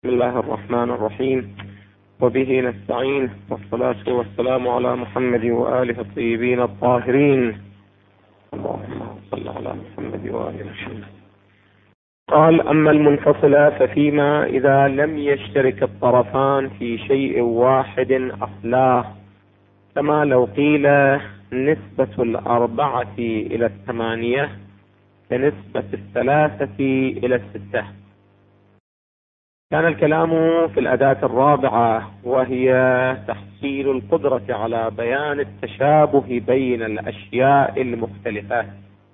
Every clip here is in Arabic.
بسم الله الرحمن الرحيم، وبه نستعين، والصلاة والسلام على محمد وآله الطيبين الطاهرين. اللهم صل على محمد وآله وسلم. قال: أما المنفصلة ففيما إذا لم يشترك الطرفان في شيء واحد أصلاه، كما لو قيل نسبة 4 إلى 8 كنسبة 3 إلى 6. كان الكلام في الأداة الرابعة، وهي تحصيل القدرة على بيان التشابه بين الأشياء المختلفة.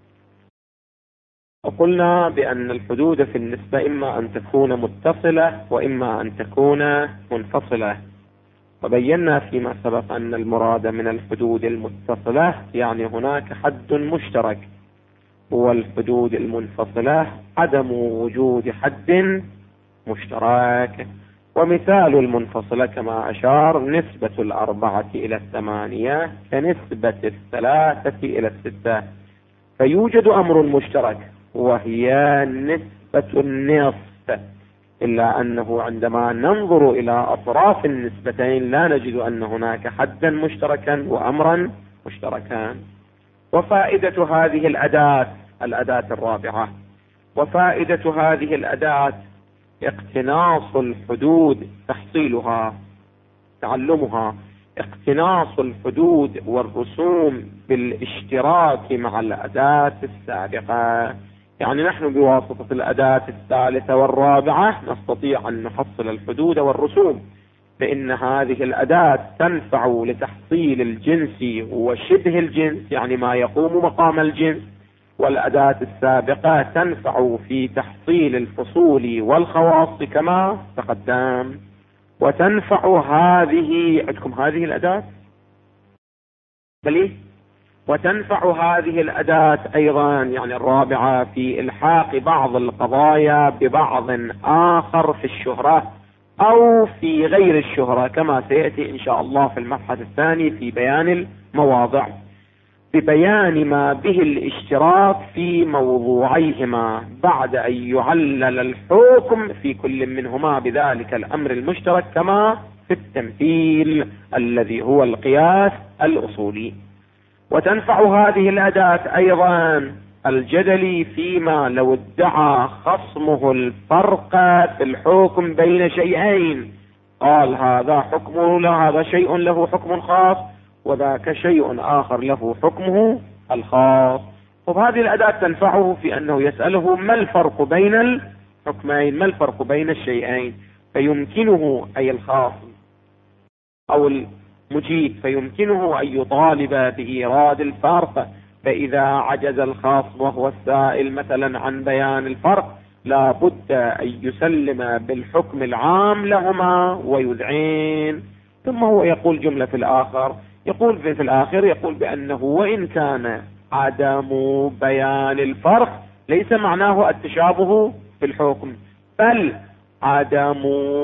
وقلنا بأن الحدود في النسبة إما أن تكون متصلة وإما أن تكون منفصلة، وبينا فيما سبق أن المراد من الحدود المتصلة يعني هناك حد مشترك، والحدود المنفصلة عدم وجود حد مشترك. ومثال المنفصلة كما أشار نسبة 4 إلى 8 كنسبة 3 إلى 6. فيوجد أمر مشترك وهي نسبة النصف، إلا أنه عندما ننظر إلى أطراف النسبتين لا نجد أن هناك حدا مشتركا وأمرا مشتركا. وفائدة هذه الأداة الرابعة، وفائدة هذه الأداة اقتناص الحدود، تحصيلها، تعلمها، اقتناص الحدود والرسوم بالاشتراك مع الأداة السابقة. يعني نحن بواسطة الأداة الثالثة والرابعة نستطيع أن نحصل الحدود والرسوم، لأن هذه الأداة تنفع لتحصيل الجنس وشبه الجنس، يعني ما يقوم مقام الجنس، والأداة السابقة تنفع في تحصيل الفصول والخواص كما تقدم. وتنفع عندكم هذه الأداة بلي، وتنفع هذه الأداة أيضا يعني الرابعة في إلحاق بعض القضايا ببعض آخر في الشهرة أو في غير الشهرة، كما سيأتي إن شاء الله في المبحث الثاني في بيان المواضع، ببيان ما به الاشتراك في موضوعيهما بعد أن يعلل الحكم في كل منهما بذلك الأمر المشترك، كما في التمثيل الذي هو القياس الأصولي. وتنفع هذه الأداة أيضا الجدل فيما لو ادعى خصمه الفرق في الحكم بين شيئين، قال هذا حكمه له، هذا شيء له حكم خاص وذاك شيء آخر له حكمه الخاص. وهذه الأداة تنفعه في أنه يسأله ما الفرق بين الحكمين، ما الفرق بين الشيئين، فيمكنه أي الخاصم أو المجيب فيمكنه أن يطالب بإيراد الفرق. فإذا عجز الخاصم وهو السائل مثلا عن بيان الفرق لا بد أن يسلم بالحكم العام لهما ويذعين. ثم هو يقول جملة في الآخر، يقول بأنه وإن كان عدم بيان الفرق ليس معناه التشابه في الحكم، بل عدم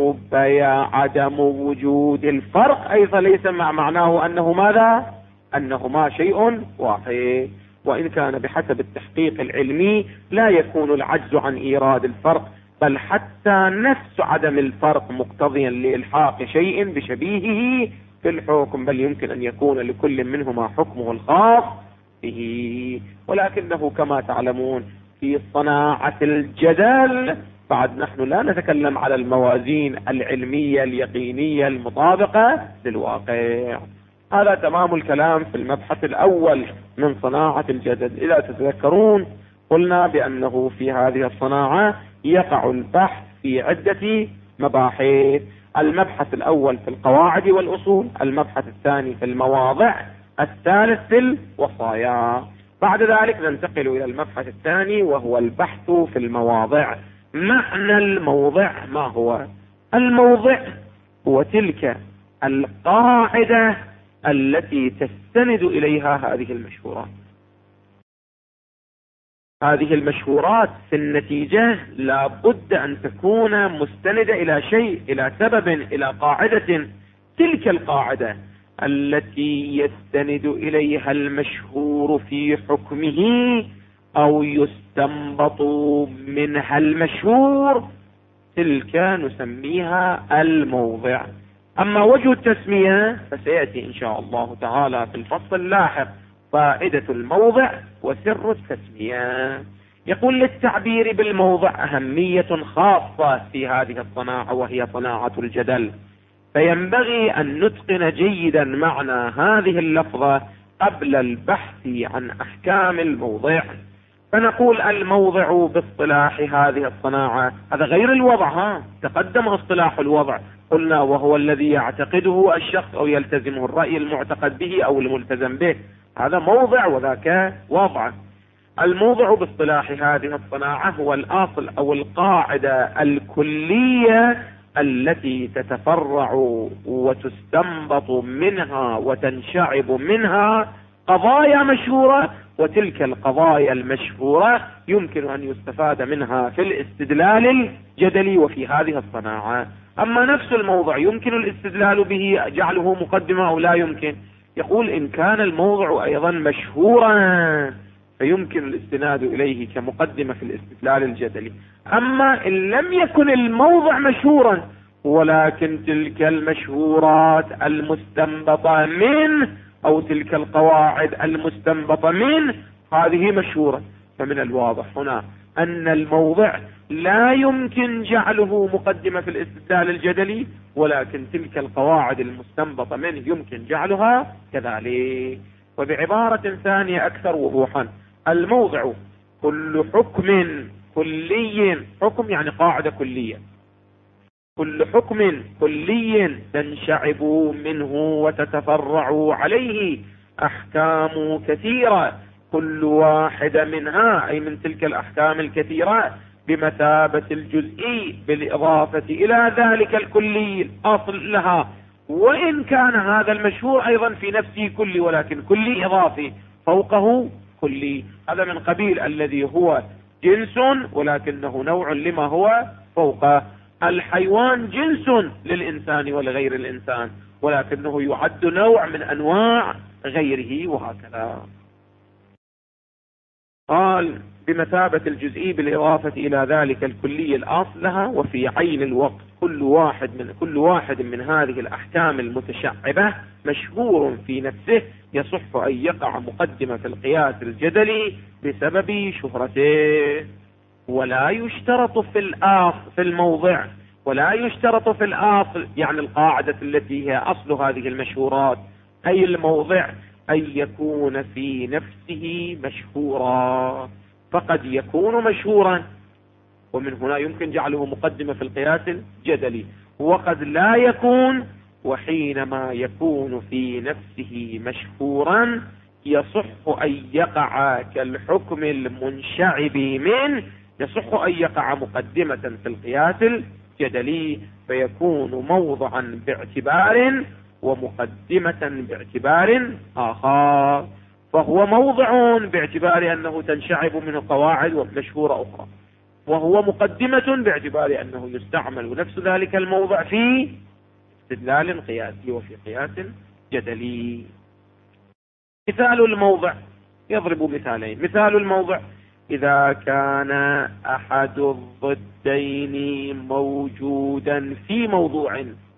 وجود الفرق أيضا ليس معناه أنه ماذا؟ أنهما شيء واحد. وإن كان بحسب التحقيق العلمي لا يكون العجز عن إيراد الفرق، بل حتى نفس عدم الفرق مقتضيا لإلحاق شيء بشبيهه في الحكم، بل يمكن أن يكون لكل منهما حكمه الخاص به. ولكنه كما تعلمون في صناعة الجدل بعد نحن لا نتكلم على الموازين العلمية اليقينية المطابقة للواقع. هذا تمام الكلام في المبحث الأول من صناعة الجدل. إذا تتذكرون قلنا بأنه في هذه الصناعة يقع البحث في عدة مباحث: المبحث الأول في القواعد والأصول، المبحث الثاني في المواضع، الثالث في الوصايا. بعد ذلك ننتقل إلى المبحث الثاني وهو البحث في المواضع. معنى الموضع ما هو؟ الموضع هو تلك القاعدة التي تستند إليها هذه المشهورات. هذه المشهورات في النتيجة لا بد أن تكون مستندة إلى شيء، إلى سبب، إلى قاعدة. تلك القاعدة التي يستند إليها المشهور في حكمه أو يستنبط منها المشهور تلك نسميها الموضع. أما وجه التسمية فسيأتي إن شاء الله تعالى في الفصل اللاحق فائدة الموضع وسر التسمية. يقول للتعبير بالموضع أهمية خاصة في هذه الصناعة وهي صناعة الجدل، فينبغي أن نتقن جيدا معنى هذه اللفظة قبل البحث عن أحكام الموضع. فنقول الموضع باصطلاح هذه الصناعة، هذا غير الوضع، تقدم اصطلاح الوضع قلنا وهو الذي يعتقده الشخص أو يلتزمه الرأي المعتقد به أو الملتزم به، هذا موضع وذاك وضع. الموضع باصطلاح هذه الصناعة هو الأصل أو القاعدة الكلية التي تتفرع وتستنبط منها وتنشعب منها قضايا مشهورة، وتلك القضايا المشهورة يمكن أن يستفاد منها في الاستدلال الجدلي وفي هذه الصناعة. أما نفس الموضع يمكن الاستدلال به جعله مقدمة أو لا يمكن؟ يقول إن كان الموضع أيضا مشهورا فيمكن الاستناد إليه كمقدمة في الاستدلال الجدلي. أما إن لم يكن الموضع مشهورا ولكن تلك المشهورات المستنبطة منه أو تلك القواعد المستنبطة منه هذه مشهورة، فمن الواضح هنا أن الموضع لا يمكن جعله مقدمة في الاستدلال الجدلي، ولكن تلك القواعد المستنبطة منه يمكن جعلها كذلك. وبعبارة ثانية أكثر وضوحا، الموضع كل حكم كلي، حكم يعني قاعدة كلية، كل حكم كلي تنشعب منه وتتفرع عليه أحكام كثيرة، كل واحدة منها أي من تلك الأحكام الكثيرة بمثابة الجزئي بالإضافة إلى ذلك الكلي الأصل لها، وإن كان هذا المشهور أيضا في نفسه كلي ولكن كلي إضافي فوقه كلي. هذا من قبيل الذي هو جنس ولكنه نوع لما هو فوقه. الحيوان جنس للإنسان ولغير الإنسان ولكنه يعد نوع من أنواع غيره وهكذا. قال بمثابة الجزئي بالإضافة إلى ذلك الكلي الأصل لها، وفي عين الوقت كل واحد من هذه الأحكام المتشعبة مشهور في نفسه يصح أن يقع مقدمة في القياس الجدلي بسبب شهرته. ولا يشترط في الموضع، ولا يشترط في الأصل يعني القاعدة التي هي أصل هذه المشهورات أي الموضع أن يكون في نفسه مشهورا، فقد يكون مشهورا ومن هنا يمكن جعله مقدمة في القياس الجدلي، وقد لا يكون، وحينما يكون في نفسه مشهورا يصح أن يقع كالحكم المنشعب منه، يصح أن يقع مقدمة في القياس الجدلي فيكون موضعا باعتبار ومقدمة باعتبار آخر. فهو موضع باعتبار أنه تنشعب منه قواعد مشهورة أخرى، وهو مقدمة باعتبار أنه يستعمل نفس ذلك الموضع في استدلال قياسي وفي قياس جدلي. مثال الموضع، يضرب مثالين. مثال الموضع: إذا كان أحد الضدين موجودا في موضوع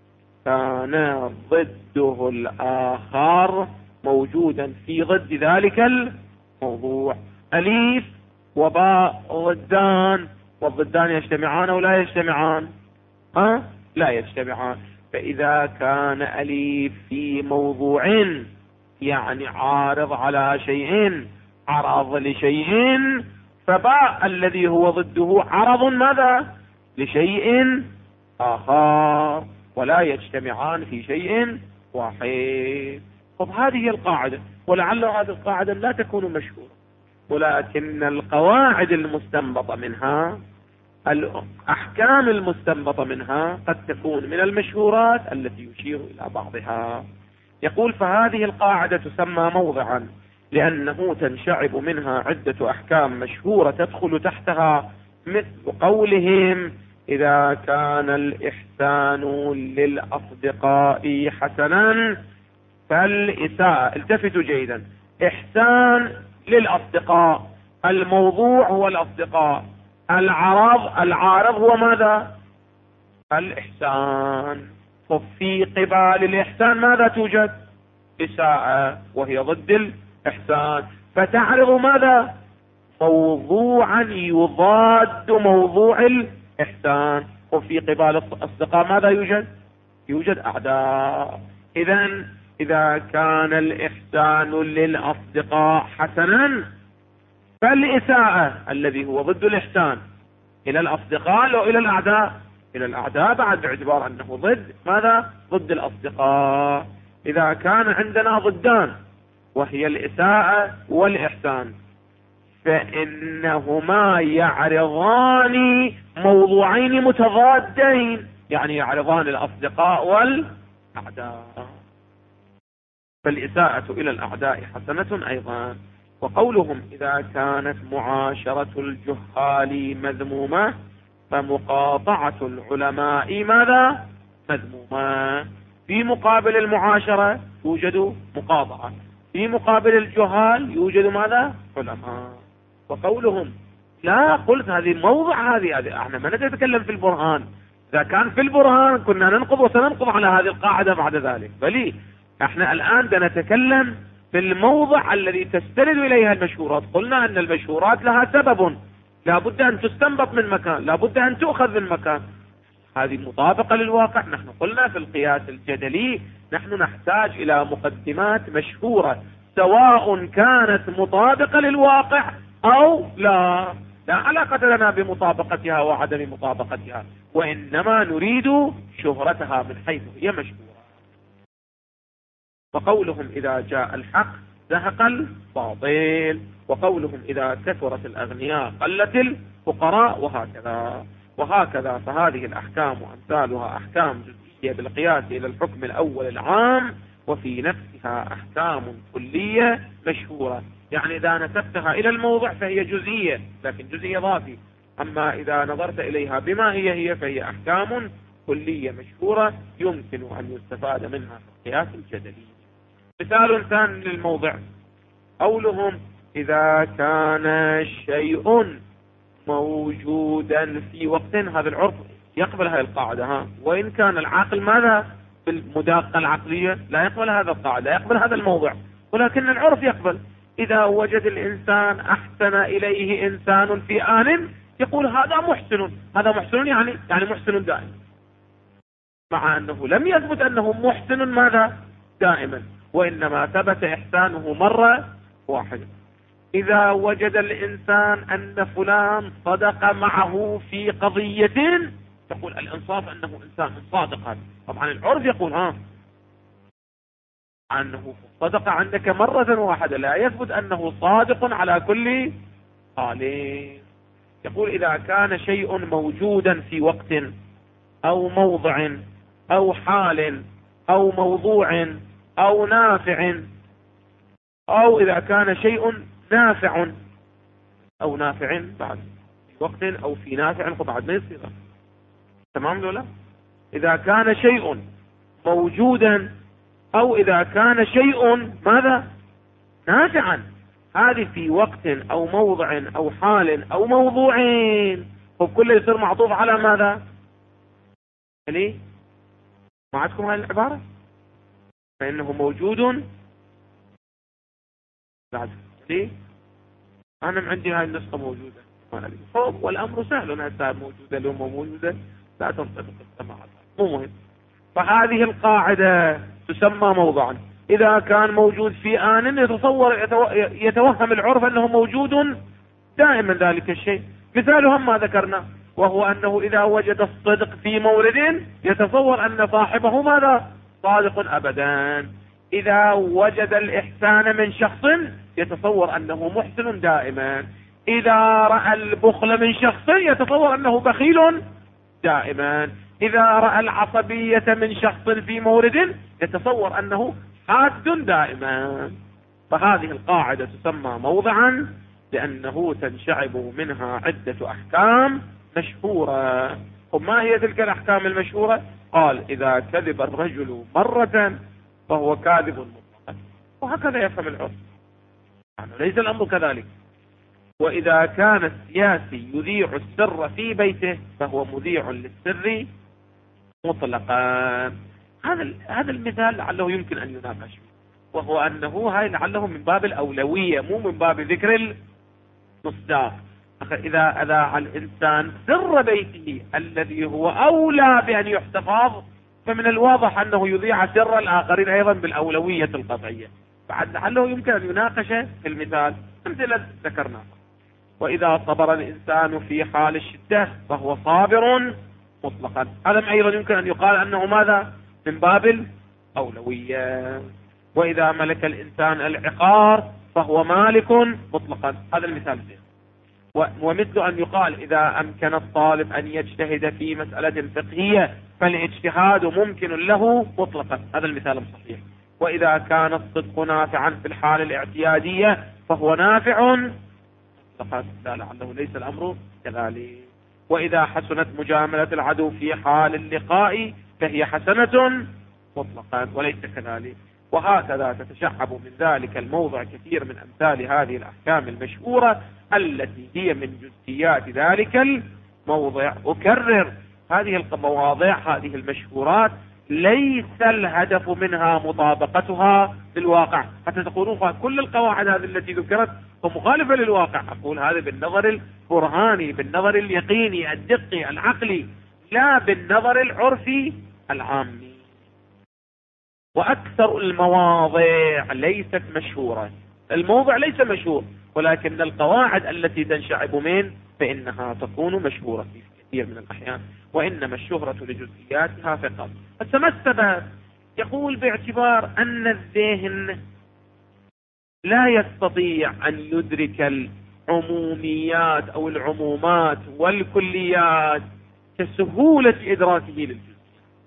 كان ضده الآخر موجودا في ضد ذلك الموضوع. أليف وباء ضدان، والضدان يجتمعان أو لا يجتمعان؟ لا يجتمعان. فإذا كان أليف في موضوع يعني عارض على شيء، عرض لشيء، فباء الذي هو ضده عرض ماذا؟ لشيء آخر، ولا يجتمعان في شيء واحد. طب هذه القاعدة، ولعل هذه القاعدة لا تكون مشهورة، ولكن القواعد المستنبطة منها، الأحكام المستنبطة منها قد تكون من المشهورات التي يشير إلى بعضها. يقول فهذه القاعدة تسمى موضعا لأنه تنشعب منها عدة أحكام مشهورة تدخل تحتها، مثل قولهم: إذا كان الإحسان للأصدقاء حسنا فالإساءة. التفتوا جيدا، إحسان للأصدقاء، الموضوع هو الأصدقاء، العارض هو ماذا؟ الإحسان. وفي قبال الإحسان ماذا توجد؟ إساءة، وهي ضد الإحسان، فتعرض ماذا؟ موضوعا يضاد موضوع الإحسان. وفي قبال الأصدقاء ماذا يوجد؟ يوجد أعداء. إذا كان الإحسان للأصدقاء حسنا، فالإساءة الذي هو ضد الإحسان إلى الأصدقاء أو إلى الأعداء؟ إلى الأعداء بعد، باعتبار أنه ضد ماذا؟ ضد الأصدقاء. إذا كان عندنا ضدان وهي الإساءة والإحسان، فإنهما يعرضان موضوعين متضادين، يعني يعرضان الأصدقاء والأعداء. فالإساءة إلى الأعداء حسنة أيضا. وقولهم إذا كانت معاشرة الجهال مذمومة، فمقاطعة العلماء ماذا؟ مذمومة. في مقابل المعاشرة يوجد مقاطعة، في مقابل الجهال يوجد ماذا؟ علماء. وقولهم لا، قلت هذه موضع، هذه احنا ما نتكلم في البرهان. اذا كان في البرهان كنا ننقض وسننقض على هذه القاعدة بعد ذلك، بل احنا الآن نتكلم في الموضع الذي تستند إليها المشهورات. قلنا أن المشهورات لها سبب، لا بد أن تستنبط من مكان، لا بد أن تؤخذ من مكان. هذه مطابقة للواقع. نحن قلنا في القياس الجدلي نحن نحتاج إلى مقدمات مشهورة، سواء كانت مطابقة للواقع أو لا علاقة لنا بمطابقتها وعدم مطابقتها، وإنما نريد شهرتها من حيث هي مشهورة. وقولهم إذا جاء الحق زهق الباطل، وقولهم إذا كثرت الأغنياء قلت الفقراء، وهكذا. فهذه الأحكام وأمثالها أحكام جزئية بالقياس إلى الحكم الأول العام، وفي نفسها أحكام كلية مشهورة. يعني إذا نسبتها إلى الموضع فهي جزئية، لكن جزئية ضافي. أما إذا نظرت إليها بما هي فهي أحكام كلية مشهورة يمكن أن يستفاد منها في القياس الجدلي. مثال ثاني للموضع، قولهم إذا كان شيء موجودا في وقت، هذا العرف يقبل هذه القاعدة، وإن كان العاقل ماذا؟ بالمداقة العقلية لا يقبل هذا القاعدة، يقبل هذا الموضع، ولكن العرف يقبل. إذا وجد الإنسان أحسن إليه إنسان في آن، يقول هذا محسن، هذا محسن يعني محسن دائما، مع أنه لم يثبت أنه محسن ماذا؟ دائما، وإنما ثبت إحسانه مرة واحدة. إذا وجد الإنسان أن فلان صدق معه في قضية، تقول الإنصاف أنه إنسان صادق. هذا طبعا العرف يقول أنه صدق عندك مرة واحدة، لا يثبت أنه صادق على كل حال. يقول إذا كان شيء موجودا في وقت أو موضع أو حال أو موضوع أو نافع، أو إذا كان شيء نافع أو نافع بعد في وقت أو في نافع بعد ما يصير تمام ولا؟ إذا كان شيء موجودا أو إذا كان شيء ماذا؟ نافعا، هذه في وقت أو موضع أو حال أو موضوعين، وكله يصير معطوف على ماذا؟ ليه؟ ما عندكم هذه العبارة؟ فإنه موجود بعد. ليه؟ أنا عندي هاي النسخة موجودة، والأمر سهل، هسه موجودة لو ما موجودة لا تنطبق السماعات، مو مهم. فهذه القاعدة تسمى موضعا. إذا كان موجود في آن يتوهم العرف أنه موجود دائما ذلك الشيء. مثالهم ما ذكرنا، وهو أنه إذا وجد الصدق في مورد يتصور أن صاحبه ماذا؟ صادق أبدا. إذا وجد الإحسان من شخص يتصور أنه محسن دائما. إذا رأى البخل من شخص يتصور أنه بخيل دائما. إذا رأى العصبية من شخص في مورد يتصور أنه حاد دائما. فهذه القاعدة تسمى موضعا لأنه تنشعب منها عدة أحكام مشهورة. وما هي تلك الأحكام المشهورة؟ قال إذا كذب الرجل مرة فهو كاذب مطلقا، وهكذا يفهم العرف، يعني ليس الأمر كذلك. وإذا كان السياسي يذيع السر في بيته فهو مذيع للسر مطلقا. هذا المثال لعله يمكن أن يناقش، وهو أنه هاي لعله من باب الأولوية مو من باب ذكر المصداق. إذا أذاع الإنسان سر بيته الذي هو أولى بأن يحتفظ، فمن الواضح أنه يذيع سر الآخرين أيضا بالأولوية القطعية. بعد لعله يمكن أن يناقش في المثال أمثلة ذكرناها. وإذا صبر الإنسان في حال الشدة فهو صابر مطلقا. هذا أيضا يمكن أن يقال أنه ماذا؟ من باب الأولوية. وإذا ملك الإنسان العقار فهو مالك مطلقا. هذا المثال ده. ومثل أن يقال إذا أمكن الطالب أن يجتهد في مسألة فقهية فالاجتهاد ممكن له مطلقا. هذا المثال الصحيح. وإذا كان الصدق نافعا في الحال الاعتيادية فهو نافع مطلقا. لا لعله ليس الأمر كذلك. وإذا حسنت مجاملة العدو في حال اللقاء فهي حسنة مطلقا وليس كذلك. وهكذا تتشعب من ذلك الموضع كثير من أمثال هذه الأحكام المشهورة التي هي من جزئيات ذلك الموضع. أكرر هذه المواضيع، هذه المشهورات ليس الهدف منها مطابقتها للواقع، حتى تقولون كل القواعد هذه التي ذكرت مخالفة للواقع. أقول هذا بالنظر البرهاني، بالنظر اليقيني الدقي العقلي، لا بالنظر العرفي العامي. وأكثر المواضع ليست مشهورة. الموضع ليس مشهور، ولكن القواعد التي تنشعب منه فإنها تكون مشهورة في كثير من الأحيان، وإنما الشهرة لجزئياتها فقط. فما السبب؟ يقول باعتبار أن الذهن لا يستطيع أن يدرك العموميات أو العمومات والكليات كسهولة إدراكه للجزء،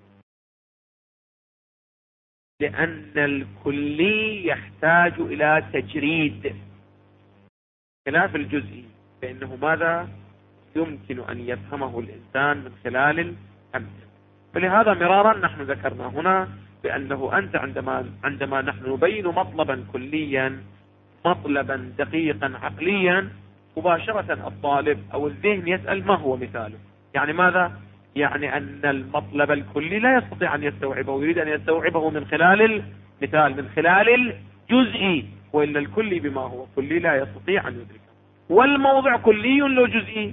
لأن الكلي يحتاج إلى تجريد، خلاف الجزئي فإنه ماذا؟ يمكن أن يفهمه الإنسان من خلال الأمثلة. فلهذا مرارا نحن ذكرنا هنا بأنه أنت عندما نحن نبين مطلبا كليا، مطلبا دقيقا عقليا، مباشرة الطالب أو الذهن يسأل ما هو مثاله. يعني ماذا؟ يعني أن المطلب الكلي لا يستطيع أن يستوعبه، ويريد أن يستوعبه من خلال المثال، من خلال الجزئي، وإلا الكلي بما هو كلي لا يستطيع أن يدركه. والموضع كلي لو جزئي،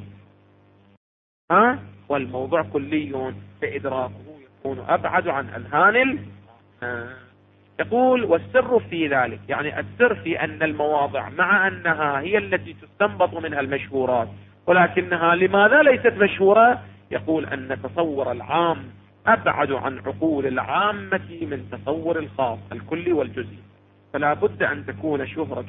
والموضع كلي فإدراكه يكون أبعد عن أذهان يقول والسر في ذلك، يعني السر في أن المواضع مع أنها هي التي تستنبط منها المشهورات، ولكنها لماذا ليست مشهورة؟ يقول أن تصور العام أبعد عن عقول العامة من تصور الخاص الكلي والجزئي. فلا بد أن تكون شهرة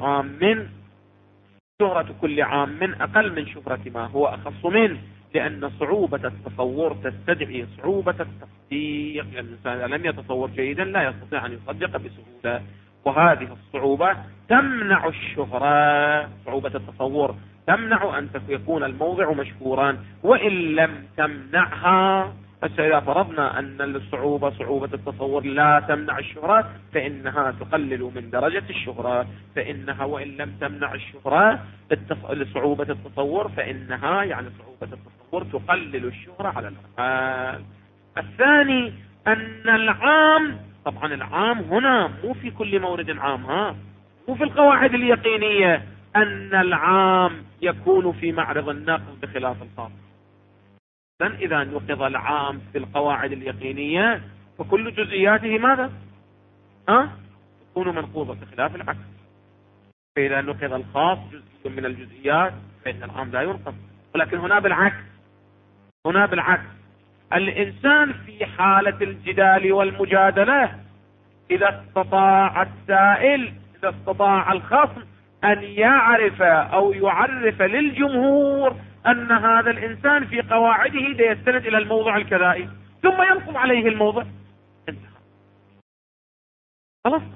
كل عام أقل من شهرة ما هو أخص منه، لأن صعوبة التصور تستدعي صعوبة التصديق. الإنسان لم يتصور جيدا لا يستطيع أن يصدق بسهولة، وهذه الصعوبة تمنع الشهرة. صعوبة التصور تمنع أن يكون الموضع مشهورا، وإن لم تمنعها، فإذا فرضنا أن الصعوبة صعوبة التصور لا تمنع الشهرة فإنها تقلل من درجة الشهرة، فإنها وإن لم تمنع الشهرة لصعوبة التصور فإنها يعني صعوبة التصور تقلل الشهرة على الأقل. الثاني أن العام، طبعا العام هنا مو في كل مورد عام، مو في القواعد اليقينية، أن العام يكون في معرض النقض بخلاف الخاص. إذا نقض العام في القواعد اليقينية فكل جزئياته ماذا؟ تكون منقوضة بخلاف العكس. فإذا نقض الخاص جزء من الجزئيات فإن العام لا ينقض. ولكن هنا بالعكس، الإنسان في حالة الجدال والمجادلة إذا استطاع السائل، إذا استطاع الخصم أن يعرف أو يعرف للجمهور أن هذا الإنسان في قواعده يستند إلى الموضع الكذائي، ثم ينقض عليه الموضع، انتهى. خلاص.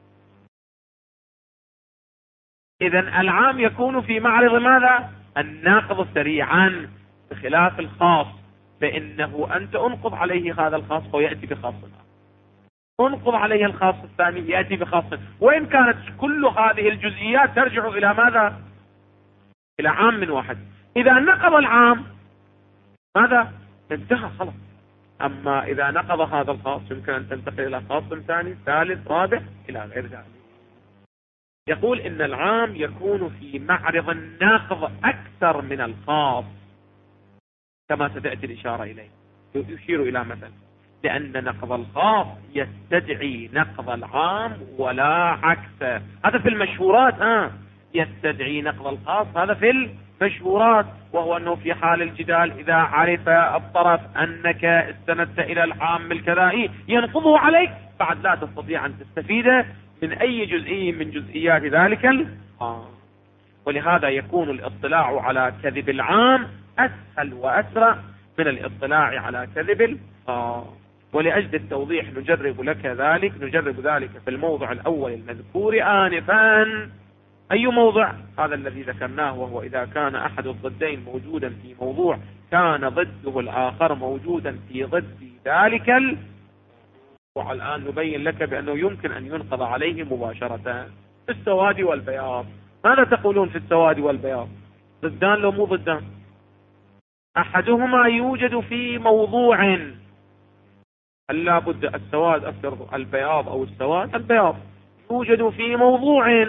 إذن العام يكون في معرض ماذا؟ النقض سريعا، بخلاف الخاص فإنه أنت أنقض عليه هذا الخاص ويأتي بخاص، أنقض عليه الخاص الثاني يأتي بخاص، وإن كانت كل هذه الجزئيات ترجع إلى ماذا؟ إلى عام واحد. إذا نقض العام ماذا؟ انتهى خلاص. أما إذا نقض هذا الخاص يمكن أن تنتقل إلى خاص ثاني ثالث رابع إلى غير ذلك. يقول إن العام يكون في معرض النقض أكثر من الخاص كما ستأتي الإشارة إليه. يشير إلى مثل لأن نقض الخاص يستدعي نقض العام ولا عكسه. هذا في المشهورات يستدعي نقض الخاص، هذا في المشهورات، وهو أنه في حال الجدال إذا عرف الطرف أنك استندت إلى العام الكذا ينقضه عليك، بعد لا تستطيع أن تستفيد من أي جزئي من جزئيات ذلك العام. ولهذا يكون الاطلاع على كذب العام أسهل وأسرع من الاطلاع على كذب الخاص. ولأجل التوضيح نجرب ذلك في الموضع الأول المذكور آنفا. أي موضع؟ هذا الذي ذكرناه، وهو إذا كان أحد الضدين موجودا في موضوع كان ضده الآخر موجودا في ضد ذلك والآن نبين لك بأنه يمكن أن ينقض عليه مباشرة. في السواد والبياض ماذا تقولون في السواد والبياض؟ ضدان لو مو ضدان؟ أحدهما يوجد في موضوع، هل لا بد السواد أكثر البياض أو السواد؟ البياض يوجد في موضوع،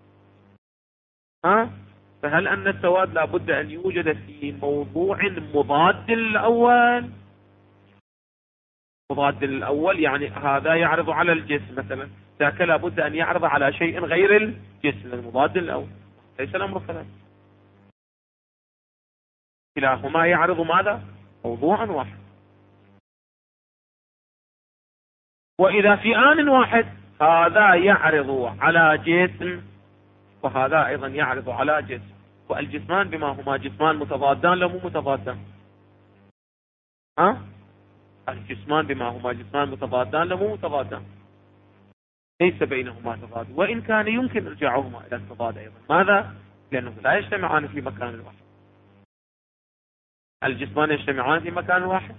فهل أن السواد لا بد أن يوجد في موضوع مضاد للأول؟ مضاد للأول يعني هذا يعرض على الجسم مثلا، ذاك لا بد أن يعرض على شيء غير الجسم المضاد للأول. ليس الأمر كذلك، كلاهما يعرض ماذا؟ موضوعا واحد. وإذا في آن واحد هذا يعرض على جسم وهذا أيضا يعرض على جسم، والجسمان بما هما جسمان متضادان لو مو متضادان؟ الجسمان بما هما جسمان متضادان لو مو متضادان؟ ليس بينهما تضاد، وإن كان يمكن إرجاعهما إلى التضاد أيضا. ماذا؟ لأنه لا يجتمعان في مكان واحد. الجسمان يجتمعان في مكان واحد؟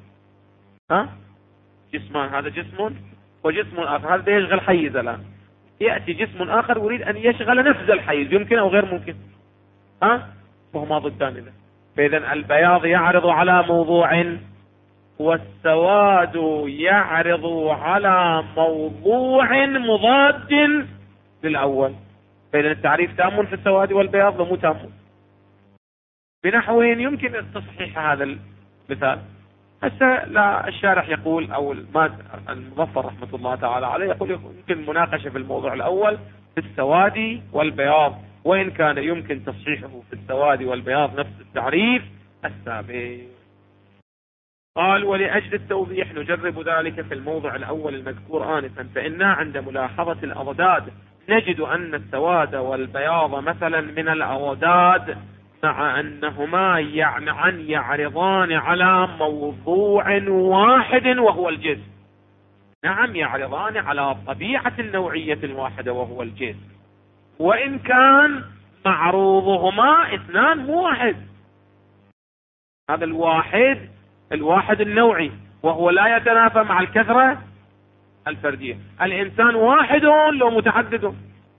جسمان، هذا جسم وجسم آخر، هذا يشغل حيز. الآن يأتي جسم آخر يريد أن يشغل نفس الحيز، يمكن أو غير ممكن؟ وهما ضدان له. فإذا البياض يعرض على موضوع والسواد يعرض على موضوع مضاد للأول. فإذا التعريف تام في السواد والبياض ومو تام. بنحو يمكن تصحيح هذا المثال. هسه لا الشارح يقول أو المظفر رحمة الله تعالى عليه يقول يمكن مناقشة في الموضوع الأول في السواد والبياض، وإن كان يمكن تصحيحه في السواد والبياض نفس التعريف السابق. قال ولأجل التوضيح نجرب ذلك في الموضع الأول المذكور آنفا، فإنا عند ملاحظة الأضداد نجد أن السواد والبياض مثلا من الأضداد، مع أنهما يعرضان على موضوع واحد وهو الجسم. نعم، يعرضان على طبيعة النوعية الواحدة وهو الجسم، وإن كان معروضهما اثنان مو واحد. هذا الواحد النوعي، وهو لا يتنافى مع الكثرة الفردية. الإنسان واحد لو متعدد؟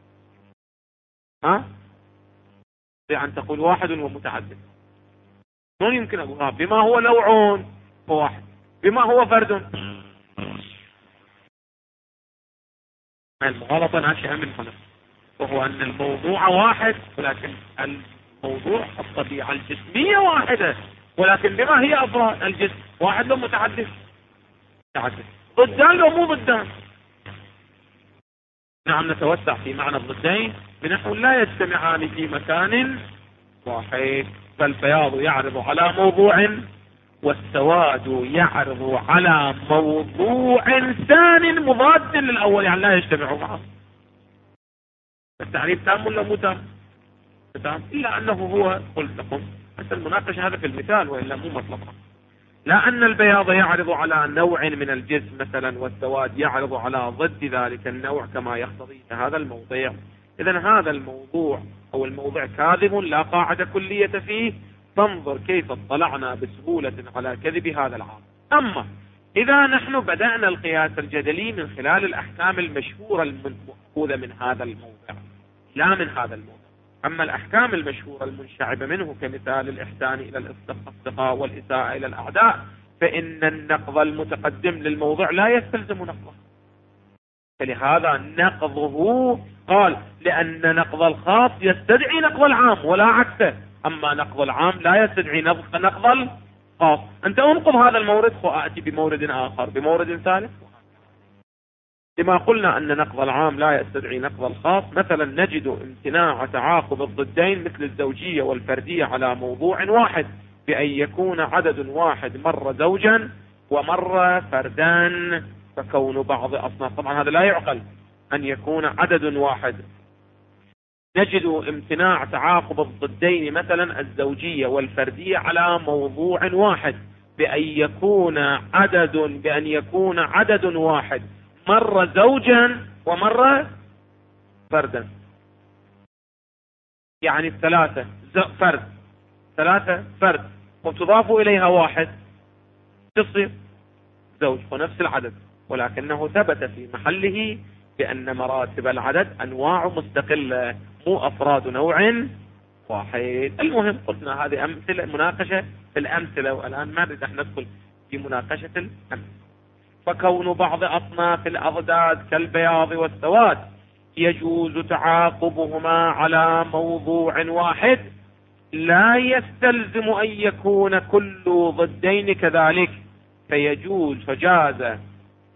أن تقول واحد ومتعدد. شلون يمكن أقولها؟ بما هو نوع هو واحد، بما هو فرد. المغالطة ناشئة من هنا، وهو أن الموضوع واحد ولكن الموضوع الطبيعة الجسمية واحدة، ولكن بما هي أفراد الجسم واحد لو متعدد؟ متعدد. ضدان لو مو ضدان؟ نعم، نتوسع في معنى الضدين بنحو لا يجتمعان في مكان واحد. فالبياض يعرض على موضوع والسواد يعرض على موضوع ثاني مضاد للأول، يعني لا يجتمع معه. التعريف تام ولا مو تام؟ تام، إلا أنه هو قلت لكم بس المناقشة هذا في المثال وإلا مو مطلقا. لا أن البياض يعرض على نوع من الجسم مثلا، والسواد يعرض على ضد ذلك النوع كما يقتضي هذا الموضوع. إذن هذا الموضوع أو الموضع كاذب لا قاعدة كلية فيه، فانظر كيف اطلعنا بسهولة على كذب هذا العام. أما إذا نحن بدأنا القياس الجدلي من خلال الأحكام المشهورة المأخوذة من هذا الموضع لا من هذا الموضع، أما الأحكام المشهورة المنشعبة منه كمثال الإحسان إلى الأصدقاء والإساءة إلى الأعداء، فإن النقض المتقدم للموضع لا يستلزم نقضه، فلهذا نقضه قال لأن نقض الخاص يستدعي نقض العام ولا عكسه، أما نقض العام لا يستدعي نقض الخاص. أنت أنقض هذا المورد وأتي بمورد آخر بمورد ثالث، لما قلنا أن نقض العام لا يستدعي نقض الخاص. مثلا نجد امتناع تعاقب الضدين مثل الزوجية والفردية على موضوع واحد، بأن يكون عدد واحد مرة زوجا ومرة فردان، فكون بعض أصناف، طبعا هذا لا يعقل أن يكون عدد واحد. نجد امتناع تعاقب الضدين مثلا الزوجية والفردية على موضوع واحد، بأن يكون عدد واحد مرة زوجا ومرة فردا، يعني ثلاثة فرد وتضاف إليها واحد تصير زوج ونفس العدد، ولكنه ثبت في محله بأن مراتب العدد أنواع مستقلة مو أفراد نوع واحد. المهم قلنا هذه أمثلة، مناقشة في الأمثلة، والآن ما نريد أن ندخل في مناقشة الأمثلة. فكون بعض أصناف الأضداد كالبياض والسواد يجوز تعاقبهما على موضوع واحد لا يستلزم أن يكون كل ضدين كذلك، فجاز.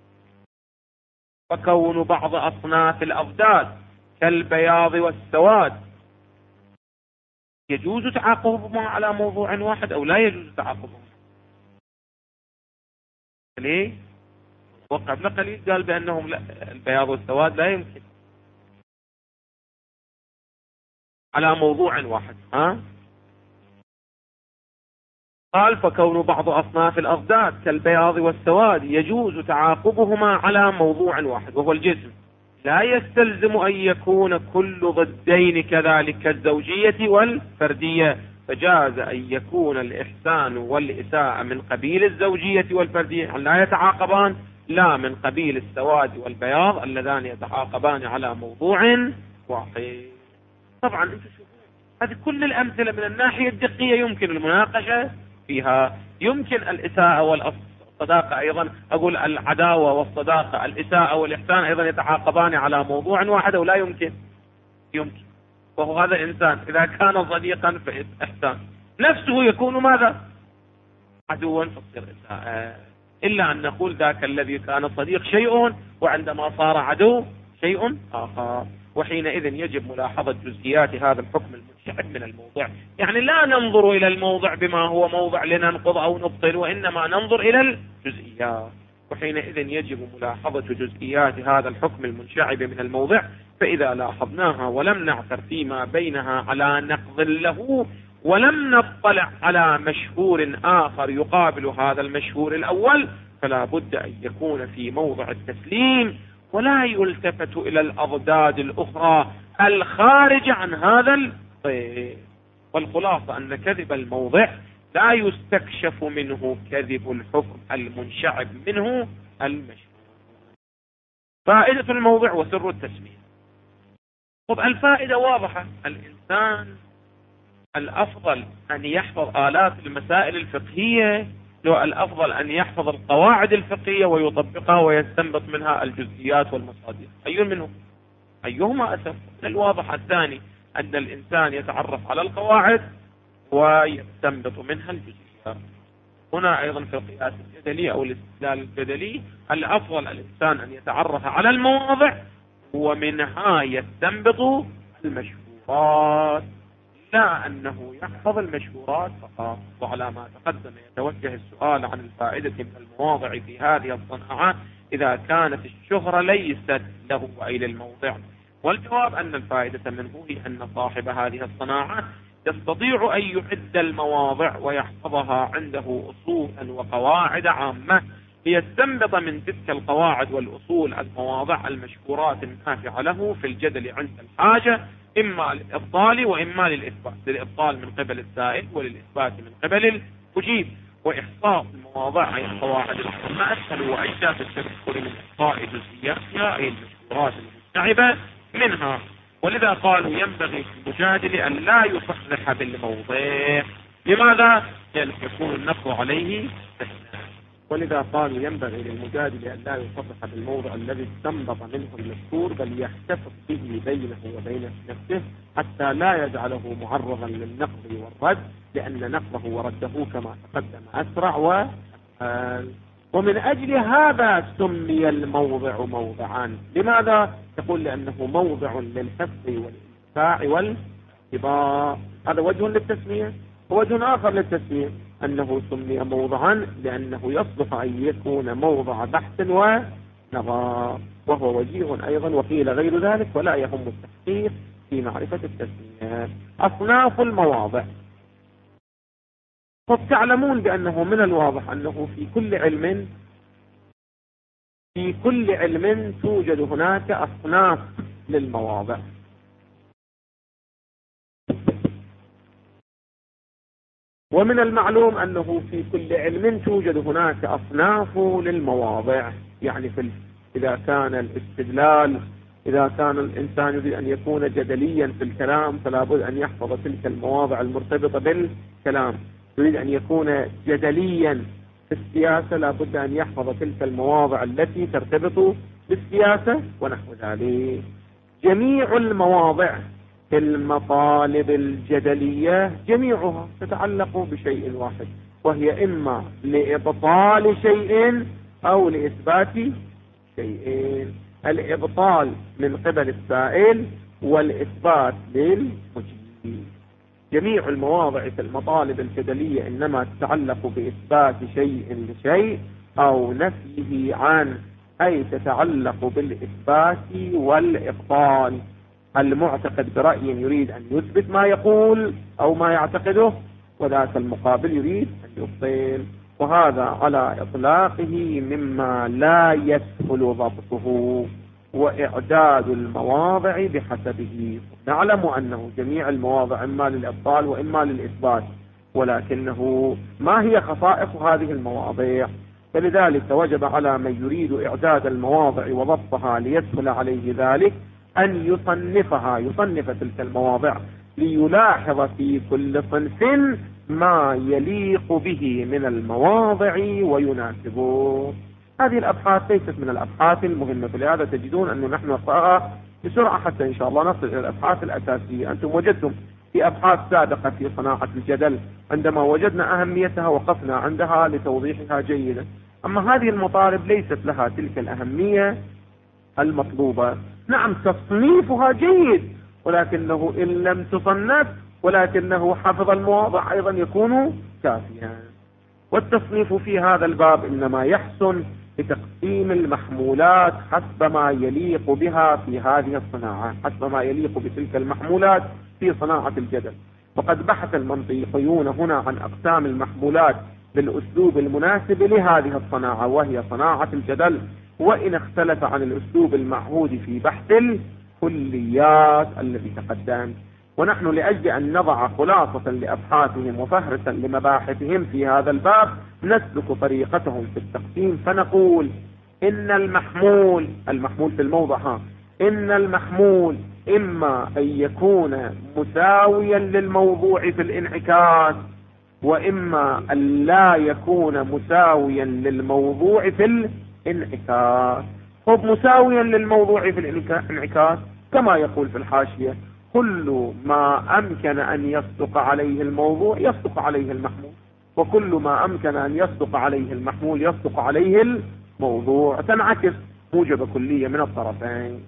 فكون بعض أصناف الأضداد كالبياض والسواد يجوز تعاقبهما على موضوع واحد أو لا يجوز تعاقبهما. ليه؟ وقبل قليل قال بأنهم لا، البياض والسواد لا يمكن على موضوع واحد. قال فكون بعض أصناف الأضداد كالبياض والسواد يجوز تعاقبهما على موضوع واحد وهو الجسم، لا يستلزم أن يكون كل ضدين كذلك الزوجية والفردية، فجاز أن يكون الإحسان والإساءة من قبيل الزوجية والفردية، لا يتعاقبان، لا من قبيل السواد والبياض اللذان يتعاقبان على موضوع واحد. طبعا انتم شوفوا هذه كل الأمثلة من الناحية الدقية يمكن المناقشة فيها، يمكن الإساءة والصداقة أيضا، أقول العداوة والصداقة، الإساءة والإحسان أيضا يتعاقبان على موضوع واحد أو لا يمكن؟ يمكن. وهو هذا الإنسان إذا كان صديقا فإحسان نفسه يكون ماذا؟ عدوا فتصير إساءة، إلا أن نقول ذاك الذي كان صديق شيء وعندما صار عدو شيء آخر، وحينئذ يجب ملاحظة جزئيات هذا الحكم المنشعب من الموضع. يعني لا ننظر إلى الموضع بما هو موضع لننقض أو نبطل، وإنما ننظر إلى الجزئيات، وحينئذ يجب ملاحظة جزئيات هذا الحكم المنشعب من الموضع، فإذا لاحظناها ولم نعثر فيما بينها على نقض له ولم نطلع على مشهور آخر يقابل هذا المشهور الأول، فلا بد أن يكون في موضع التسليم ولا يلتفت إلى الأضداد الأخرى الخارجة عن هذا الطيب. والخلاصة أن كذب الموضع لا يستكشف منه كذب الحكم المنشعب منه المشهور. فائدة الموضع وسر التسمية. طب الفائدة واضحة، الإنسان الأفضل أن يحفظ آلاف المسائل الفقهية، لو الأفضل أن يحفظ القواعد الفقهية ويطبقها ويستنبط منها الجزئيات والمصادر، أيهما أسف؟ الواضح الثاني أن الإنسان يتعرف على القواعد ويستنبط منها الجزئيات. هنا أيضا في القياس الجدلي أو الاستدلال الجدلي الأفضل الإنسان أن يتعرف على المواضع ومنها يستنبط المشهورات، لا أنه يحفظ المشهورات فقط. وعلى ما تقدم يتوجه السؤال عن الفائدة من المواضع في هذه الصناعات إذا كانت الشهرة ليست له أي للموضع، والجواب أن الفائدة منه هي أن صاحب هذه الصناعات يستطيع أن يعد المواضع ويحفظها عنده أصولا وقواعد عامة ليستنبط من تلك القواعد والأصول المواضع المشهورات النافعة له في الجدل عند الحاجة، إما للإبطال وإما للإثبات، للإبطال من قبل السائل وللإثبات من قبل المجيب. وإحصاء المواضع أي القواعد العامة أسهل وأجدى في التدخل من إحصاء جزئياتها أي المشهورات المستعبة منها، ولذا قالوا ينبغي في المجادل أن لا يصرح بالموضع. لماذا؟ لأن يكون النقض عليه سهلا. ولذا قالوا ينبغي للمجادل أن لا يصرح بالموضع الذي استنبط منه المذكور، بل يحتفظ به بينه وبين نفسه حتى لا يجعله معرضا للنقد والرد، لأن نقده ورده كما تقدم أسرع وأسهل. ومن أجل هذا سمي الموضع موضعا. لماذا؟ يقول لأنه موضع للحفظ والإنفاع والإباء. هذا وجه للتسمية. ووجه آخر للتسمية أنه سمي موضعا لأنه يصلح أن يكون موضع بحث ونظر، وهو وجيه أيضا. وقيل غير ذلك ولا يهم التحقيق في معرفة التسمية. أصناف المواضع. فتعلمون بأنه من الواضح أنه في كل علم توجد هناك أصناف للمواضع. ومن المعلوم أنه في كل علم توجد هناك أصناف للمواضع. يعني إذا كان الاستدلال، إذا كان الإنسان يريد أن يكون جدليا في الكلام فلا بد أن يحفظ تلك المواضع المرتبطة بالكلام. يريد أن يكون جدليا في السياسة لا بد أن يحفظ تلك المواضع التي ترتبط بالسياسة ونحو ذلك. جميع المواضع في المطالب الجدلية جميعها تتعلق بشيء واحد، وهي إما لإبطال شيء أو لإثبات شيء. الإبطال من قبل السائل والإثبات للمجيب. جميع المواضع في المطالب الجدلية إنما تتعلق بإثبات شيء لشيء أو نفيه عنه، أي تتعلق بالإثبات والإبطال. المعتقد برأي يريد أن يثبت ما يقول أو ما يعتقده، وذاك المقابل يريد أن يبطل. وهذا على إطلاقه مما لا يسهل ضبطه وإعداد المواضع بحسبه. نعلم أنه جميع المواضع إما للإبطال وإما للإثبات، ولكنه ما هي خصائص هذه المواضع؟ فلذلك وجب على من يريد إعداد المواضع وضبطها ليسهل عليه ذلك أن يصنف تلك المواضع، ليلاحظ في كل صنف ما يليق به من المواضع ويناسبه. هذه الأبحاث ليست من الأبحاث المهمة، لهذا تجدون أنه نحن نقرأها بسرعة حتى إن شاء الله نصل إلى الأبحاث الأساسية. أنتم وجدتم في أبحاث سابقة في صناعة الجدل عندما وجدنا أهميتها وقفنا عندها لتوضيحها جيدا. أما هذه المطالب ليست لها تلك الأهمية المطلوبة. نعم تصنيفها جيد، ولكنه إن لم تصنف ولكنه حفظ المواضع أيضا يكون كافيا. والتصنيف في هذا الباب إنما يحسن لتقسيم المحمولات حسب ما يليق بها في هذه الصناعة، حسب ما يليق بتلك المحمولات في صناعة الجدل. وقد بحث المنطقيون هنا عن أقسام المحمولات بالأسلوب المناسب لهذه الصناعة، وهي صناعة الجدل، وإن اختلف عن الأسلوب المعهود في بحث الكليات الذي تقدم. ونحن لأجل أن نضع خلاصة لأبحاثهم وفهرسا لمباحثهم في هذا الباب نسلك طريقتهم في التقسيم، فنقول إن المحمول في الموضع إن المحمول إما أن يكون مساويا للموضوع في الانعكاس، وإما أن لا يكون مساويا للموضوع في الانعكاس. خب مساويا للموضوع في الانعكاس كما يقول في الحاشية: كل ما أمكن أن يصدق عليه الموضوع يصدق عليه المحمول، وكل ما أمكن أن يصدق عليه المحمول يصدق عليه الموضوع، تنعكس موجب كلية من الطرفين.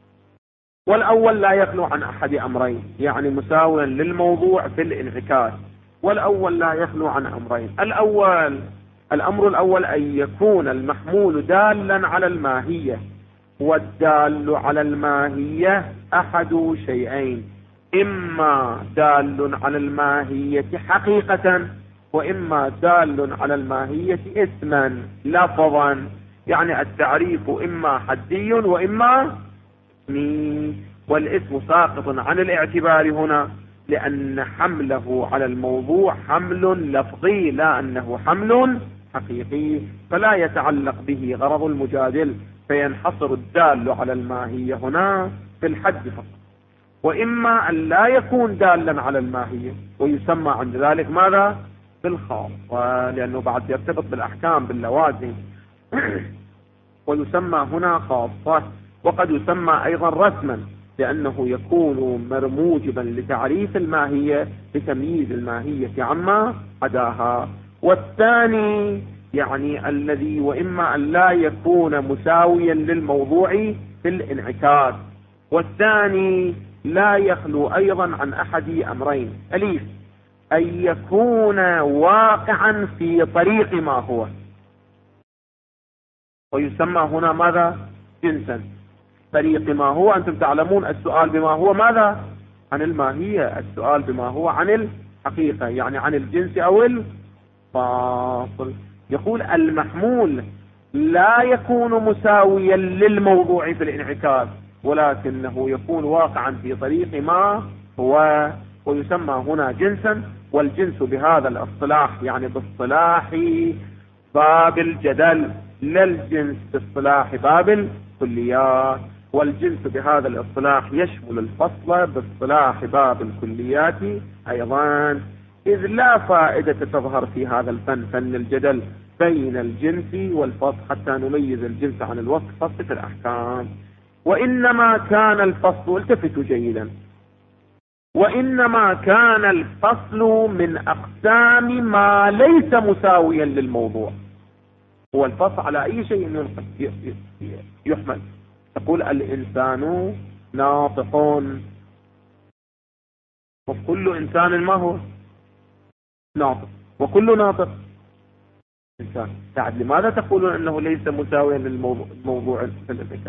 والأول لا يخلو عن أحد أمرين، يعني مساويا للموضوع في الانعكاس. والأول لا يخلو عن أمرين: الأمر الأول أن يكون المحمول دالا على الماهية، والدال على الماهية أحد شيئين: إما دال على الماهية حقيقة، وإما دال على الماهية اسما لفظا. يعني التعريف إما حدي وإما اسمي، والاسم ساقط عن الاعتبار هنا لأن حمله على الموضوع حمل لفظي لا أنه حمل حقيقي، فلا يتعلق به غرض المجادل، فينحصر الدال على الماهية هنا في الحد فقط. وإما أن لا يكون دالا على الماهية، ويسمى عند ذلك ماذا؟ بالخاصة، لأنه بعد يرتبط بالأحكام باللوازم ويسمى هنا خاصة. وقد يسمى أيضا رسما لأنه يكون موجبا لتعريف الماهية لتمييز الماهية عما عداها. والثاني يعني الذي وإما أن لا يكون مساويا للموضوع في الانعكاس، والثاني لا يخلو أيضا عن أحد أمرين: أليف أن يكون واقعا في طريق ما هو، ويسمى هنا ماذا؟ جنسا. طريق ما هو، أنتم تعلمون السؤال بما هو ماذا؟ عن الماهية، السؤال بما هو عن الحقيقة، يعني عن الجنس أو الفاصل. يقول المحمول لا يكون مساويا للموضوع في الانعكاس، ولكنه يكون واقعا في طريق ما هو، ويسمى هنا جنسا. والجنس بهذا الاصطلاح يعني باصطلاح باب الجدل، لا الجنس باصطلاح باب الكليات. والجنس بهذا الاصطلاح يشمل الفصل باصطلاح باب الكليات أيضا، إذ لا فائدة تظهر في هذا الفن، فن الجدل بين الجنس والفصل، حتى نميز الجنس عن الوصف في الأحكام. وإنما كان الفصل، التفتوا جيدا، وإنما كان الفصل من أقسام ما ليس مساويا للموضوع. هو الفصل على أي شيء يحمل. تقول الإنسان ناطق، وكل إنسان ما هو ناطق، وكل ناطق إنسان. بعد لماذا تقولون أنه ليس مساويا للموضوع في الانعكاس؟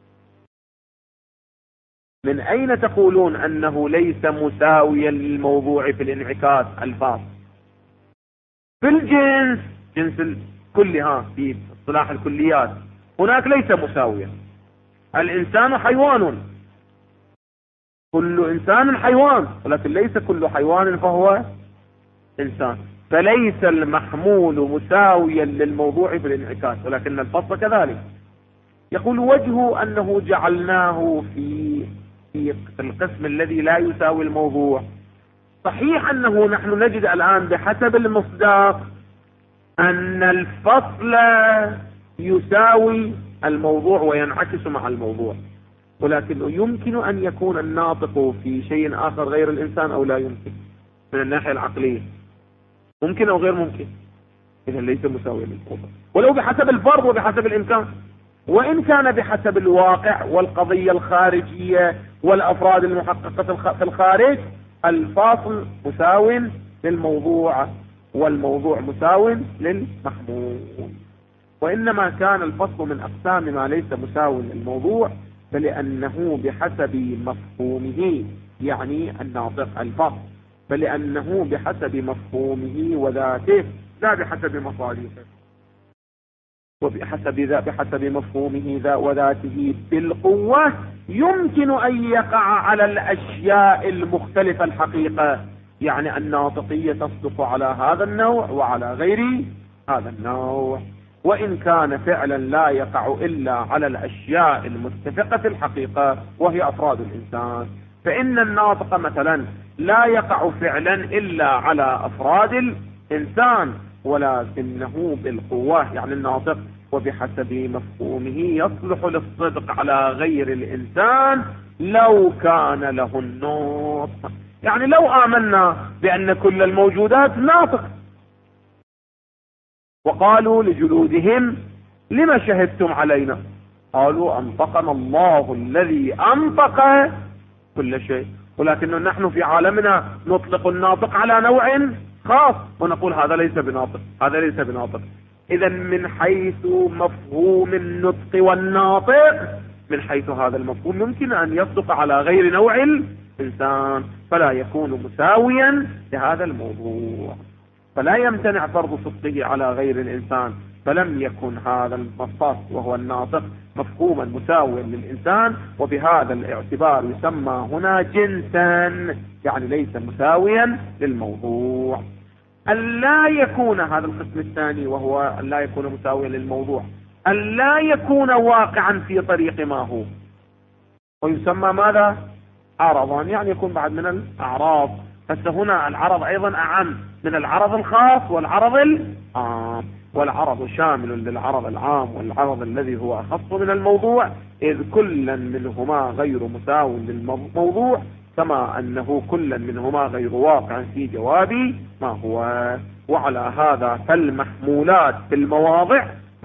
من أين تقولون أنه ليس مساويا للموضوع في الانعكاس؟ الفاظ في الجنس، جنس الكل في اصطلاح الكليات هناك ليس مساويا. الإنسان حيوان، كل إنسان حيوان، ولكن ليس كل حيوان فهو إنسان. فليس المحمول مساويا للموضوع في الانعكاس، ولكن الفصل كذلك. يقول وجه أنه جعلناه في القسم الذي لا يساوي الموضوع. صحيح أنه نحن نجد الآن بحسب المصداق أن الفصل يساوي الموضوع وينعكس مع الموضوع، ولكنه يمكن أن يكون الناطق في شيء آخر غير الإنسان أو لا يمكن. من الناحية العقلية ممكن أو غير ممكن، إذا ليس مساويا للموضوع ولو بحسب الفرض وبحسب الإمكان. وإن كان بحسب الواقع والقضية الخارجية والأفراد المحققة في الخارج، الفاصل مساو للموضوع والموضوع مساو للمحمول. وإنما كان الفصل من أقسام ما ليس مساو للموضوع، فلأنه بحسب مفهومه، يعني الناطق الفصل، فلأنه بحسب مفهومه وذاته لا بحسب مصالحه، بحسب مفهومه وذاته بالقوة يمكن أن يقع على الأشياء المختلفة الحقيقة. يعني الناطقية تصدق على هذا النوع وعلى غير هذا النوع، وإن كان فعلا لا يقع إلا على الأشياء المتفقة الحقيقة وهي أفراد الإنسان. فإن الناطق مثلا لا يقع فعلا إلا على أفراد الإنسان، ولكنه بالقوة يعني الناطق وبحسب مفهومه يصلح للصدق على غير الإنسان لو كان له النطق. يعني لو آمنا بأن كل الموجودات ناطق، وقالوا لجلودهم لما شهدتم علينا؟ قالوا أنطقنا الله الذي أنطق كل شيء. ولكن نحن في عالمنا نطلق الناطق على نوع خاص ونقول هذا ليس بناطق، هذا ليس بناطق. إذا من حيث مفهوم النطق والناطق، من حيث هذا المفهوم يمكن أن يصدق على غير نوع الإنسان، فلا يكون مساويا لهذا الموضوع، فلا يمتنع فرض صدقه على غير الإنسان. فلم يكن هذا المصاص وهو الناطق مفهوما مساويا للإنسان، وبهذا الاعتبار يسمى هنا جنسا، يعني ليس مساويا للموضوع. ألا يكون هذا القسم الثاني وهو ألا يكون مساويا للموضوع، ألا يكون واقعا في طريق ما هو، ويسمى ماذا؟ عرضا، يعني يكون بعد من الأعراض. بس هنا العرض أيضا أعم، من العرض الخاص والعرض العام، والعرض شامل للعرض العام والعرض الذي هو أخص من الموضوع، إذ كلا منهما غير مساو للموضوع، كما أنه كلا منهما غير واقع في جواب ما هو. وعلى هذا فالمحمولات في المواضع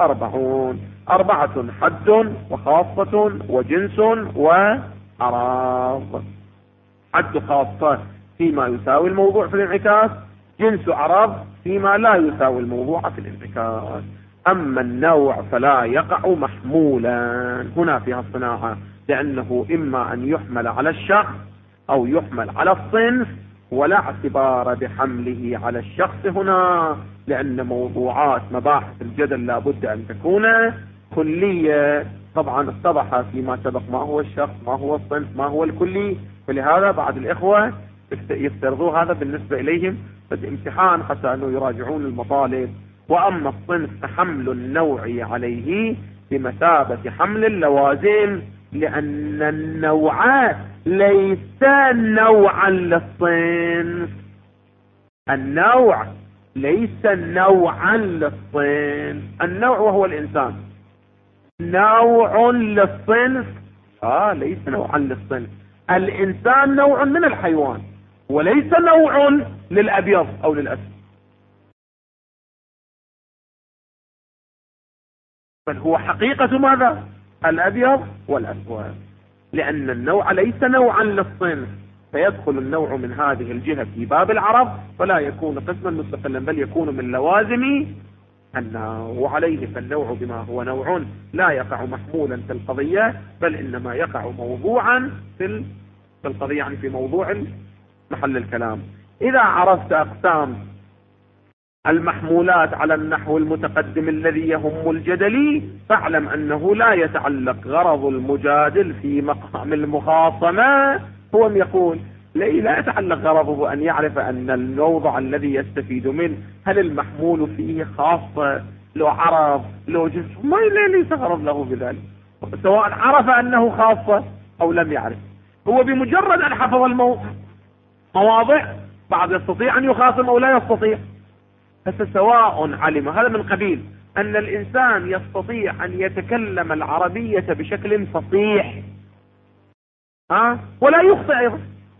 4 حد وخاصة وجنس وأعراض. حد خاصة فيما يساوي الموضوع في الانعكاس، جنس أعراض فيما لا يساوي الموضوع في الانعكاس. أما النوع فلا يقع محمولا هنا فيها الصناعة، لأنه إما أن يحمل على الشخص أو يحمل على الصنف، ولا اعتبار بحمله على الشخص هنا، لأن موضوعات مباحث الجدل لا بد أن تكون كلية. طبعا اتضح فيما سبق ما هو الشخص، ما هو الصنف، ما هو الكلي، فلهذا بعض الإخوة يفترضوا هذا بالنسبة إليهم امتحان حتى أنه يراجعون المطالب. وأما الصنف فحمل النوع عليه بمثابة حمل اللوازم، لأن النوع ليس نوعا للصنف، النوع ليس نوعا للصنف، النوع وهو الإنسان نوع للصنف، ليس نوعا للصنف. الإنسان نوع من الحيوان وليس نوع للأبيض أو للأسود، بل هو حقيقة ماذا؟ الأبيض والأسود، لأن النوع ليس نوعا للصنف، فيدخل النوع من هذه الجهة في باب العرب، فلا يكون قسما مستقلا، بل يكون من لوازم النوع. وعليه فالنوع بما هو نوع لا يقع محمولا في القضية، بل إنما يقع موضوعا في القضية، يعني في موضوع محل الكلام. إذا عرفت أقسام المحمولات على النحو المتقدم الذي يهم الجدلي، فاعلم أنه لا يتعلق غرض المجادل في مقام المخاصمة. هو يقول لا يتعلق غرضه أن يعرف أن الموضع الذي يستفيد منه هل المحمول فيه خاصة لو عرف لو جنس، ما ليس غرض له بذلك، سواء عرف أنه خاصة أو لم يعرف. هو بمجرد أن حفظ المواضع بعض يستطيع أن يخاصم أو لا يستطيع، فسواء علم هذا من قبيل أن الإنسان يستطيع أن يتكلم العربية بشكل فصيح ولا يخطئ أيضا،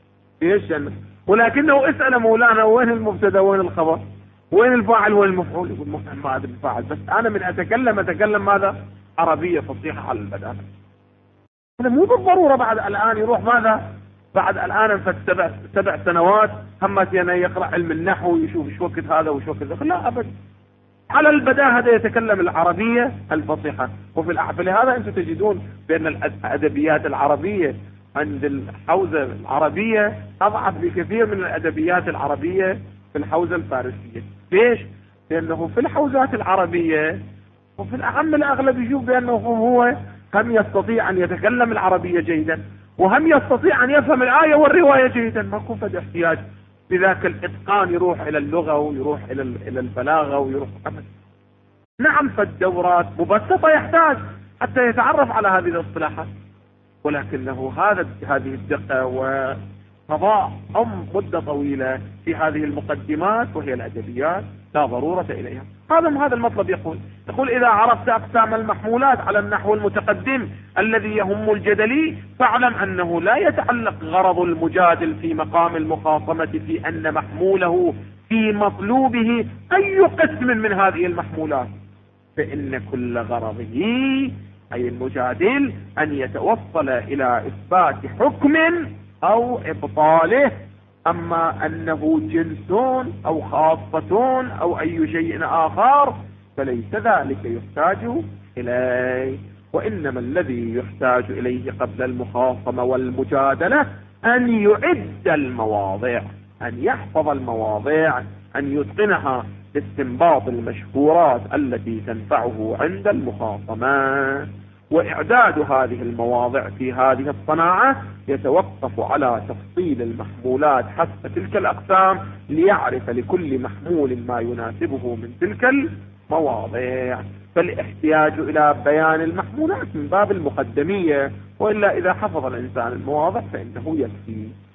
ولكنه اسأل مولانا وين المبتدا وين الخبر وين الفاعل وين المفعول، يقول ما أدري الفاعل، بس أنا من أتكلم ماذا؟ عربية فصيحة على البداهة. هذا مو بالضرورة بعد الآن يروح ماذا؟ بعد الآن فت 7 سنوات همت يقرأ علم النحو ويشوف شو وقت هذا وشو وقت ذاك، لا أبدا، على البداهة هذا يتكلم العربية الفصيحة. فلهذا أنتم تجدون بأن الأدبيات العربية عند الحوزة العربية أضعف بكثير من الأدبيات العربية في الحوزة الفارسية. ليش؟ لأنه في الحوزات العربية وفي الأعم الأغلب يشوف بأنه هو هم يستطيع أن يتكلم العربية جيدا، وهم يستطيع أن يفهم الآية والرواية جيدا، ما يكون فد احتياج بذاك الإتقان يروح إلى اللغة ويروح إلى البلاغة ويروح أبدا. نعم، فالدورات مبسطة يحتاج حتى يتعرف على هذه الاصطلاحات، ولكنه هذه الدقة وقضاء مدة طويلة في هذه المقدمات وهي الأدبيات لا ضرورة إليها. هذا المطلب. يقول إذا عرفت أقسام المحمولات على النحو المتقدم الذي يهم الجدلي، فاعلم أنه لا يتعلق غرض المجادل في مقام المخاصمة في أن محموله في مطلوبه أي قسم من هذه المحمولات، فإن كل غرضه أي المجادل أن يتوصل إلى إثبات حكم أو إبطاله. أما أنه جنس أو خاصة أو أي شيء آخر فليس ذلك يحتاج إليه، وإنما الذي يحتاج إليه قبل المخاصمة والمجادلة أن يعد المواضع، أن يحفظ المواضع، أن يتقنها لاستنباط المشهورات التي تنفعه عند المخاصمة. وإعداد هذه المواضع في هذه الصناعة يتوقف على تفصيل المحمولات حسب تلك الأقسام، ليعرف لكل محمول ما يناسبه من تلك المواضع. فالاحتياج إلى بيان المحمولات من باب المقدمية، وإلا إذا حفظ الإنسان المواضع فإنه يكفي.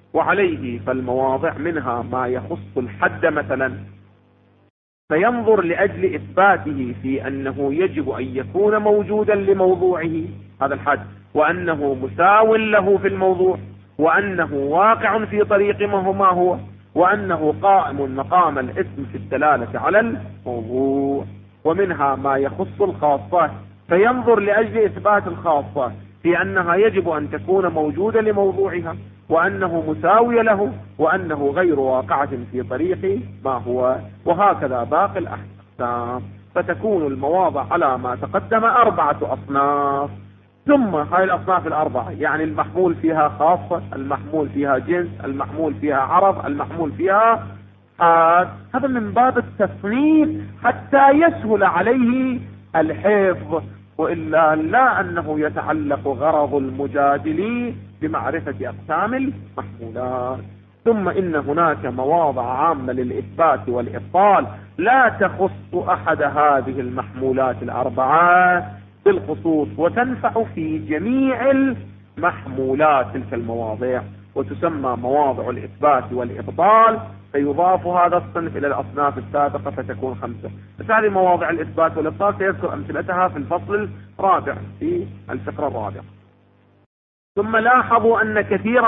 وعليه فالمواضع منها ما يخص الحد مثلا، فينظر لأجل إثباته في أنه يجب أن يكون موجودا لموضوعه هذا الحد، وأنه مساو له في الموضوع، وأنه واقع في طريق ما هو، وأنه قائم مقام الاسم في الدلالة على الموضوع. ومنها ما يخص الخاصة، فينظر لأجل إثبات الخاصة في أنها يجب أن تكون موجودة لموضوعها، وأنه مساوي له، وأنه غير واقعة في طريق ما هو. وهكذا باقي الأحكام. فتكون المواضع على ما تقدم 4 أصناف. ثم هاي الأصناف ال4 يعني المحمول فيها خاصة، المحمول فيها جنس، المحمول فيها عرض، المحمول فيها حاد. هذا من باب التصنيف حتى يسهل عليه الحفظ، وإلا لا أنه يتعلق غرض المجادل بمعرفة أقسام المحمولات. ثم إن هناك مواضع عامة للإثبات والإبطال لا تخص أحد هذه المحمولات ال4 بالخصوص، وتنفع في جميع المحمولات تلك المواضع، وتسمى مواضع الإثبات والإبطال، فيضاف هذا الصنف إلى الأصناف السابقة فتكون 5. بس هذه مواضع الإثبات والإبطال سيذكر أمثلتها في الفصل الرابع في الفقرة الرابعة. ثم لاحظوا أن كثيرا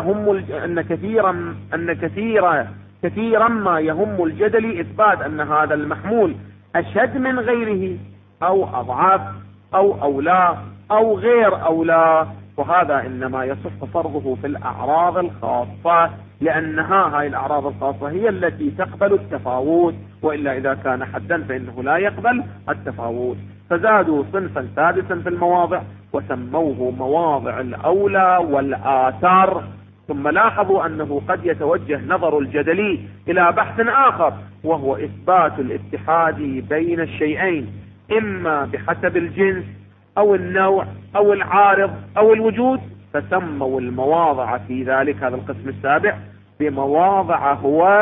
ما يهم الجدل إثبات أن هذا المحمول أشد من غيره، أو أضعف، أو أولى، أو غير أولى. وهذا إنما يصح فرضه في الأعراض الخاصة، لأنها هاي الأعراض الخاصة هي التي تقبل التفاوت، وإلا إذا كان حدا فإنه لا يقبل التفاوت. فزادوا صنفا سادسا في المواضع وسموه مواضع الأولى والآثار. ثم لاحظوا أنه قد يتوجه نظر الجدلي إلى بحث آخر، وهو إثبات الاتحاد بين الشيئين، إما بحسب الجنس أو النوع أو العارض أو الوجود، فسموا المواضع في ذلك هذا القسم السابع بمواضع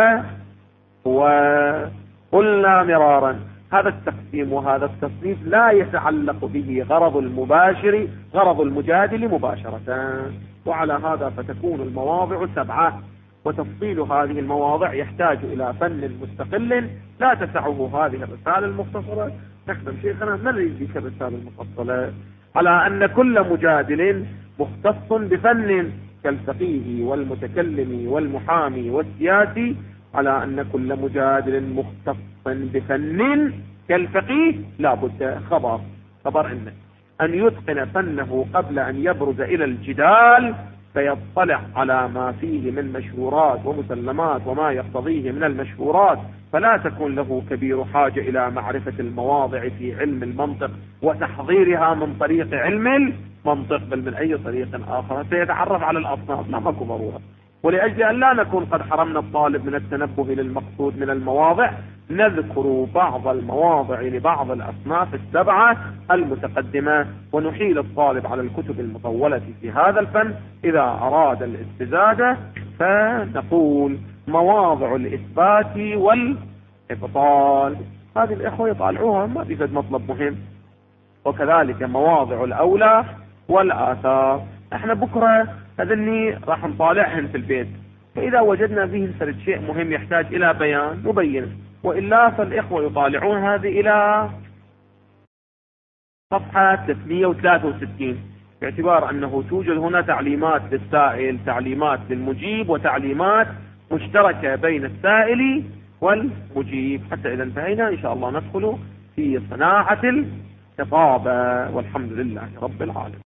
قلنا مرارا. هذا التقسيم وهذا التصنيف لا يتعلق به غرض المجادل مباشرة. وعلى هذا فتكون المواضع 7، وتفصيل هذه المواضع يحتاج إلى فن مستقل لا تسعه هذه الرسالة المختصرة. نخدم شيخنا ما نريد ذيك الرسالة المفصلة، على أن كل مجادل مختص بفن كالفقيه والمتكلم والمحامي والسياسي، على أن كل مجادل مختص بفن كالفقيه لا بد خبر أن يتقن فنه قبل أن يبرز إلى الجدال، فيطلع على ما فيه من مشهورات ومسلمات وما يقتضيه من المشهورات، فلا تكون له كبير حاجة إلى معرفة المواضع في علم المنطق وتحضيرها من طريق علم المنطق، بل من أي طريق آخر سيتعرف على الأصناف، ما ماكو ضرورة. ولأجل أن لا نكون قد حرمنا الطالب من التنبه للمقصود من المواضع، نذكر بعض المواضع لبعض الأصناف 7 المتقدمة، ونحيل الطالب على الكتب المطولة في هذا الفن إذا أراد الاستزادة. فنقول مواضع الإثبات والإبطال، هذه الإخوة يطالعوها ما بيفيد مطلب مهم. وكذلك مواضع الأولى والآثار، احنا بكرة هذني راح نطالعهن في البيت، فإذا وجدنا فيه سرد شيء مهم يحتاج إلى بيان نبينه، وإلا فالإخوة يطالعون هذه إلى صفحة 363، باعتبار أنه توجد هنا تعليمات للسائل، تعليمات للمجيب، وتعليمات مشتركة بين السائل والمجيب، حتى إذا انتهينا إن شاء الله ندخل في صناعة الخطابة. والحمد لله رب العالمين.